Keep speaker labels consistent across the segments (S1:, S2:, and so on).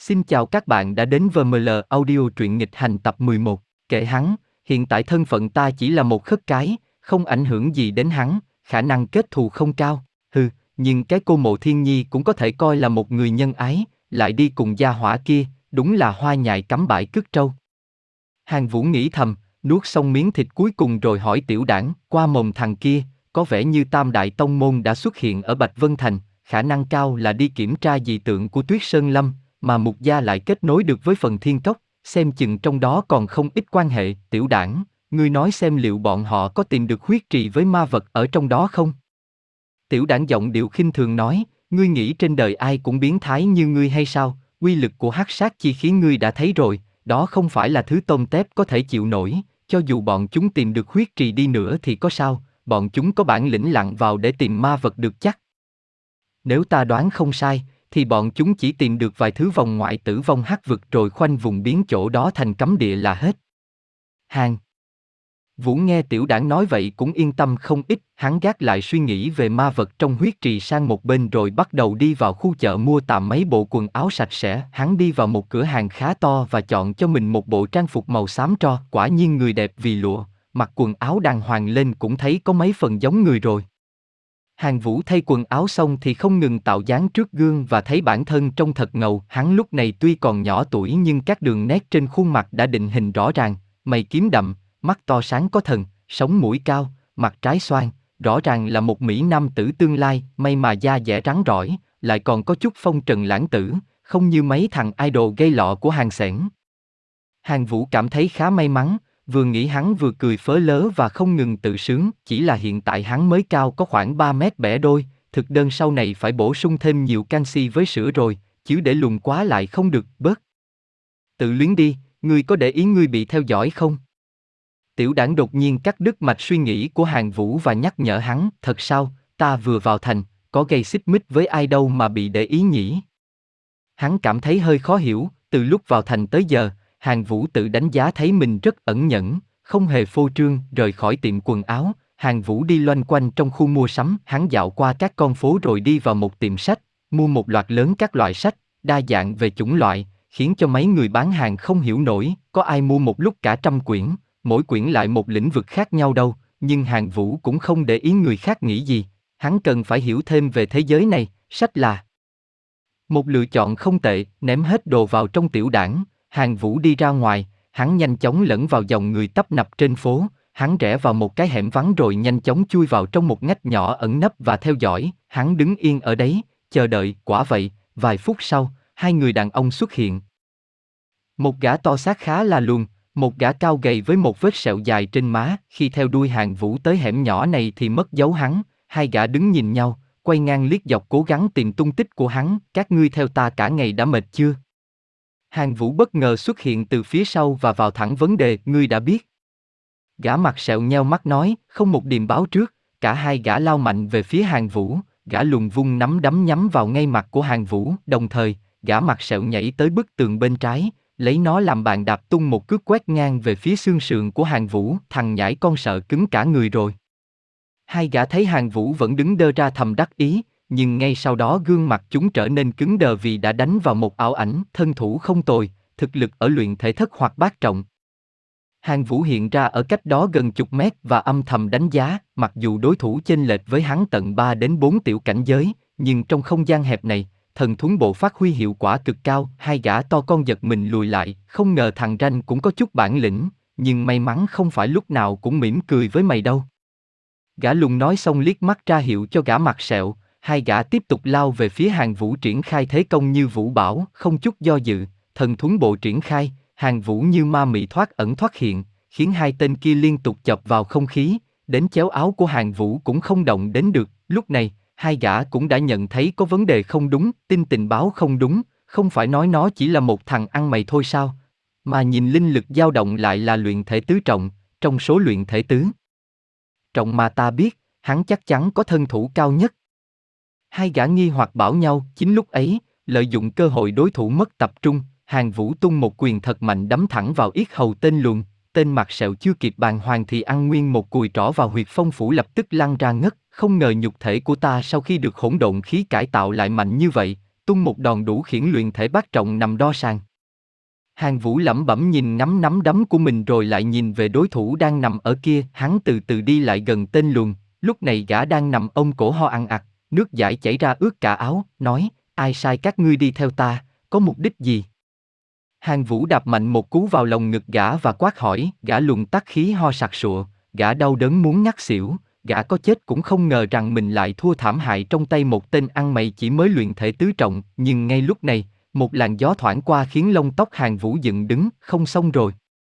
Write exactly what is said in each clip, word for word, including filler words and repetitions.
S1: Xin chào các bạn đã đến vê em lờ Audio truyện nghịch hành tập mười một. Kệ hắn, hiện tại thân phận ta chỉ là một khất cái, không ảnh hưởng gì đến hắn, khả năng kết thù không cao. Hừ, nhưng cái cô Mộ Thiên Nhi cũng có thể coi là một người nhân ái, lại đi cùng gia hỏa kia, đúng là hoa nhài cắm bãi cứt trâu. Hàng Vũ nghĩ thầm, nuốt xong miếng thịt cuối cùng rồi hỏi Tiểu Đảng, qua mồm thằng kia, có vẻ như Tam Đại Tông Môn đã xuất hiện ở Bạch Vân Thành, khả năng cao là đi kiểm tra dị tượng của Tuyết Sơn Lâm, mà Mục Gia lại kết nối được với phần Thiên Cốc, xem chừng trong đó còn không ít quan hệ. Tiểu Đảng, ngươi nói xem liệu bọn họ có tìm được huyết trì với ma vật ở trong đó không? Tiểu Đảng giọng điệu khinh thường nói, ngươi nghĩ trên đời ai cũng biến thái như ngươi hay sao? Uy lực của hắc sát chi khí ngươi đã thấy rồi, đó không phải là thứ tôm tép có thể chịu nổi, cho dù bọn chúng tìm được huyết trì đi nữa thì có sao, bọn chúng có bản lĩnh lặn vào để tìm ma vật được chắc. Nếu ta đoán không sai, thì bọn chúng chỉ tìm được vài thứ vòng ngoại tử vong hắc vực rồi khoanh vùng biến chỗ đó thành cấm địa là hết. Hàng Vũ nghe Tiểu Đảng nói vậy cũng yên tâm không ít, hắn gác lại suy nghĩ về ma vật trong huyết trì sang một bên rồi bắt đầu đi vào khu chợ mua tạm mấy bộ quần áo sạch sẽ. Hắn đi vào một cửa hàng khá to và chọn cho mình một bộ trang phục màu xám tro, quả nhiên người đẹp vì lụa, mặc quần áo đàng hoàng lên cũng thấy có mấy phần giống người rồi. Hàng Vũ thay quần áo xong thì không ngừng tạo dáng trước gương và thấy bản thân trông thật ngầu. Hắn lúc này tuy còn nhỏ tuổi nhưng các đường nét trên khuôn mặt đã định hình rõ ràng, mày kiếm đậm, mắt to sáng có thần, sống mũi cao, mặt trái xoan, rõ ràng là một mỹ nam tử tương lai. May mà da dẻ rắn rỏi, lại còn có chút phong trần lãng tử, không như mấy thằng idol gây lọ của Hàng Xẻn. Hàng Vũ cảm thấy khá may mắn, vừa nghĩ hắn vừa cười phớ lớ và không ngừng tự sướng, chỉ là hiện tại hắn mới cao có khoảng ba mét bẻ đôi, thực đơn sau này phải bổ sung thêm nhiều canxi với sữa rồi, chứ để lùn quá lại không được, bớt. Tự luyến đi, ngươi có để ý ngươi bị theo dõi không? Tiểu Đảng đột nhiên cắt đứt mạch suy nghĩ của Hàng Vũ và nhắc nhở hắn, thật sao, ta vừa vào thành, có gây xích mích với ai đâu mà bị để ý nhỉ? Hắn cảm thấy hơi khó hiểu, từ lúc vào thành tới giờ, Hàng Vũ tự đánh giá thấy mình rất ẩn nhẫn, không hề phô trương. Rời khỏi tiệm quần áo, Hàng Vũ đi loanh quanh trong khu mua sắm, hắn dạo qua các con phố rồi đi vào một tiệm sách, mua một loạt lớn các loại sách, đa dạng về chủng loại, khiến cho mấy người bán hàng không hiểu nổi, có ai mua một lúc cả trăm quyển, mỗi quyển lại một lĩnh vực khác nhau đâu. Nhưng Hàng Vũ cũng không để ý người khác nghĩ gì, hắn cần phải hiểu thêm về thế giới này, sách là một lựa chọn không tệ. Ném hết đồ vào trong Tiểu Đảng, Hàng Vũ đi ra ngoài, hắn nhanh chóng lẫn vào dòng người tấp nập trên phố, hắn rẽ vào một cái hẻm vắng rồi nhanh chóng chui vào trong một ngách nhỏ ẩn nấp và theo dõi. Hắn đứng yên ở đấy, chờ đợi. Quả vậy, vài phút sau, hai người đàn ông xuất hiện. Một gã to xác khá là lùn, một gã cao gầy với một vết sẹo dài trên má. Khi theo đuôi Hàng Vũ tới hẻm nhỏ này thì mất dấu hắn, hai gã đứng nhìn nhau, quay ngang liếc dọc cố gắng tìm tung tích của hắn. Các ngươi theo ta cả ngày đã mệt chưa? Hàng Vũ bất ngờ xuất hiện từ phía sau và vào thẳng vấn đề, ngươi đã biết. Gã mặt sẹo nheo mắt nói, không một điềm báo trước. Cả hai gã lao mạnh về phía Hàng Vũ, gã lùn vung nắm đấm nhắm vào ngay mặt của Hàng Vũ. Đồng thời, gã mặt sẹo nhảy tới bức tường bên trái, lấy nó làm bàn đạp tung một cước quét ngang về phía xương sườn của Hàng Vũ. Thằng nhãi con sợ cứng cả người rồi. Hai gã thấy Hàng Vũ vẫn đứng đơ ra thầm đắc ý, nhưng ngay sau đó gương mặt chúng trở nên cứng đờ vì đã đánh vào một ảo ảnh. Thân thủ không tồi, thực lực ở luyện thể thất hoặc bát trọng. Hàng Vũ hiện ra ở cách đó gần chục mét và âm thầm đánh giá, mặc dù đối thủ chênh lệch với hắn tận ba đến bốn tiểu cảnh giới, nhưng trong không gian hẹp này, thần thuấn bộ phát huy hiệu quả cực cao. Hai gã to con giật mình lùi lại, không ngờ thằng ranh cũng có chút bản lĩnh, nhưng may mắn không phải lúc nào cũng mỉm cười với mày đâu. Gã lùn nói xong liếc mắt ra hiệu cho gã mặt sẹo, hai gã tiếp tục lao về phía Hàng Vũ triển khai thế công như vũ bão, không chút do dự, thần thuấn bộ triển khai, Hàng Vũ như ma mị thoát ẩn thoát hiện, khiến hai tên kia liên tục chọc vào không khí, đến chéo áo của Hàng Vũ cũng không động đến được. Lúc này, hai gã cũng đã nhận thấy có vấn đề không đúng, tin tình báo không đúng, không phải nói nó chỉ là một thằng ăn mày thôi sao, mà nhìn linh lực dao động lại là luyện thể tứ trọng, trong số luyện thể tứ trọng mà ta biết, hắn chắc chắn có thân thủ cao nhất. Hai gã nghi hoặc bảo nhau. Chính lúc ấy, lợi dụng cơ hội đối thủ mất tập trung, Hàng Vũ tung một quyền thật mạnh đấm thẳng vào yết hầu tên lùn. Tên mặt sẹo chưa kịp bàng hoàng thì ăn nguyên một cùi trỏ vào huyệt phong phủ, lập tức lăn ra ngất. Không ngờ nhục thể của ta sau khi được hỗn độn khí cải tạo lại mạnh như vậy, tung một đòn đủ khiển luyện thể bát trọng nằm đo sàn. Hàn Vũ lẩm bẩm nhìn ngắm nắm đấm của mình rồi lại nhìn về đối thủ đang nằm ở kia, hắn từ từ đi lại gần tên luồn, lúc này gã đang nằm ôm cổ ho ằn ạt, nước dãi chảy ra ướt cả áo, nói, ai sai các ngươi đi theo ta, có mục đích gì? Hàn Vũ đạp mạnh một cú vào lồng ngực gã và quát hỏi, gã luồn tắc khí ho sặc sụa, gã đau đớn muốn ngắt xỉu, gã có chết cũng không ngờ rằng mình lại thua thảm hại trong tay một tên ăn mày chỉ mới luyện thể tứ trọng, nhưng ngay lúc này, một làn gió thoảng qua khiến lông tóc Hàn Vũ dựng đứng, không xong rồi.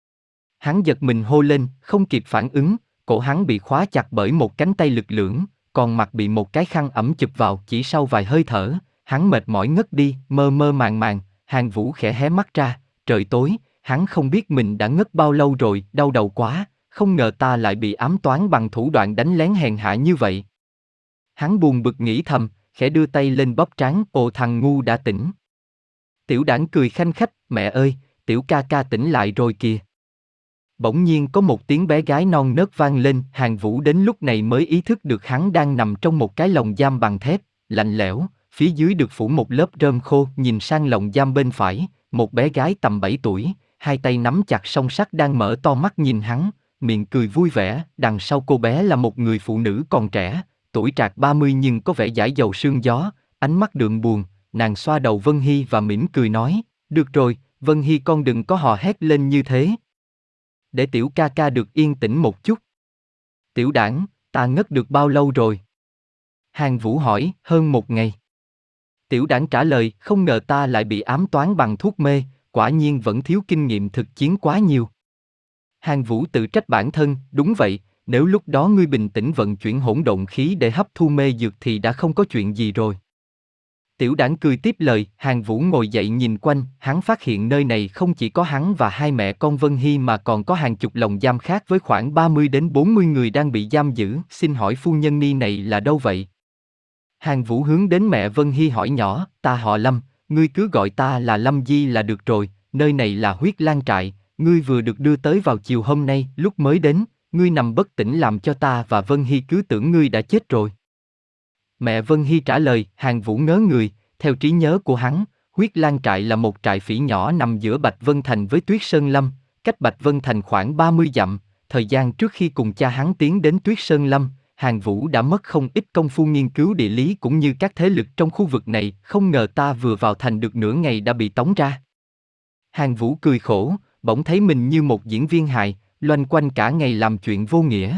S1: Hắn giật mình hô lên, không kịp phản ứng, cổ hắn bị khóa chặt bởi một cánh tay lực lưỡng, còn mặt bị một cái khăn ẩm chụp vào, chỉ sau vài hơi thở, hắn mệt mỏi ngất đi, mơ mơ màng màng. Hàn Vũ khẽ hé mắt ra, trời tối, hắn không biết mình đã ngất bao lâu rồi, đau đầu quá, không ngờ ta lại bị ám toán bằng thủ đoạn đánh lén hèn hạ như vậy. Hắn buồn bực nghĩ thầm, khẽ đưa tay lên bóp trán, ồ thằng ngu đã tỉnh. Tiểu Đản cười khanh khách, mẹ ơi, tiểu ca ca tỉnh lại rồi kìa. Bỗng nhiên có một tiếng bé gái non nớt vang lên, Hàn Vũ đến lúc này mới ý thức được hắn đang nằm trong một cái lồng giam bằng thép, lạnh lẽo, phía dưới được phủ một lớp rơm khô, nhìn sang lồng giam bên phải, một bé gái tầm bảy tuổi, hai tay nắm chặt song sắt đang mở to mắt nhìn hắn, miệng cười vui vẻ, đằng sau cô bé là một người phụ nữ còn trẻ, tuổi trạc ba mươi nhưng có vẻ dãi dầu sương gió, ánh mắt đượm buồn, nàng xoa đầu Vân Hy và mỉm cười nói, được rồi, Vân Hy con đừng có hò hét lên như thế. Để tiểu ca ca được yên tĩnh một chút. Tiểu Đản, ta ngất được bao lâu rồi? Hàn Vũ hỏi, hơn một ngày. Tiểu Đản trả lời, không ngờ ta lại bị ám toán bằng thuốc mê, quả nhiên vẫn thiếu kinh nghiệm thực chiến quá nhiều. Hàn Vũ tự trách bản thân, đúng vậy, nếu lúc đó ngươi bình tĩnh vận chuyển hỗn độn khí để hấp thu mê dược thì đã không có chuyện gì rồi. Tiểu Đản cười tiếp lời, Hàn Vũ ngồi dậy nhìn quanh, hắn phát hiện nơi này không chỉ có hắn và hai mẹ con Vân Hy mà còn có hàng chục lồng giam khác với khoảng ba mươi đến bốn mươi người đang bị giam giữ, xin hỏi phu nhân ni này là đâu vậy? Hàn Vũ hướng đến mẹ Vân Hy hỏi nhỏ, ta họ Lâm, ngươi cứ gọi ta là Lâm Di là được rồi, nơi này là Huyết Lang Trại, ngươi vừa được đưa tới vào chiều hôm nay, lúc mới đến, ngươi nằm bất tỉnh làm cho ta và Vân Hy cứ tưởng ngươi đã chết rồi. Mẹ Vân Hy trả lời, Hàn Vũ ngớ người, theo trí nhớ của hắn, Huyết Lang Trại là một trại phỉ nhỏ nằm giữa Bạch Vân Thành với Tuyết Sơn Lâm, cách Bạch Vân Thành khoảng ba mươi dặm, thời gian trước khi cùng cha hắn tiến đến Tuyết Sơn Lâm, Hàn Vũ đã mất không ít công phu nghiên cứu địa lý cũng như các thế lực trong khu vực này, không ngờ ta vừa vào thành được nửa ngày đã bị tống ra. Hàn Vũ cười khổ, bỗng thấy mình như một diễn viên hài, loanh quanh cả ngày làm chuyện vô nghĩa.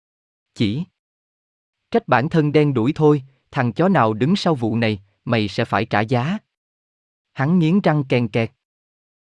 S1: Chỉ trách bản thân đen đủi thôi, thằng chó nào đứng sau vụ này, mày sẽ phải trả giá. Hắn nghiến răng kèn kẹt.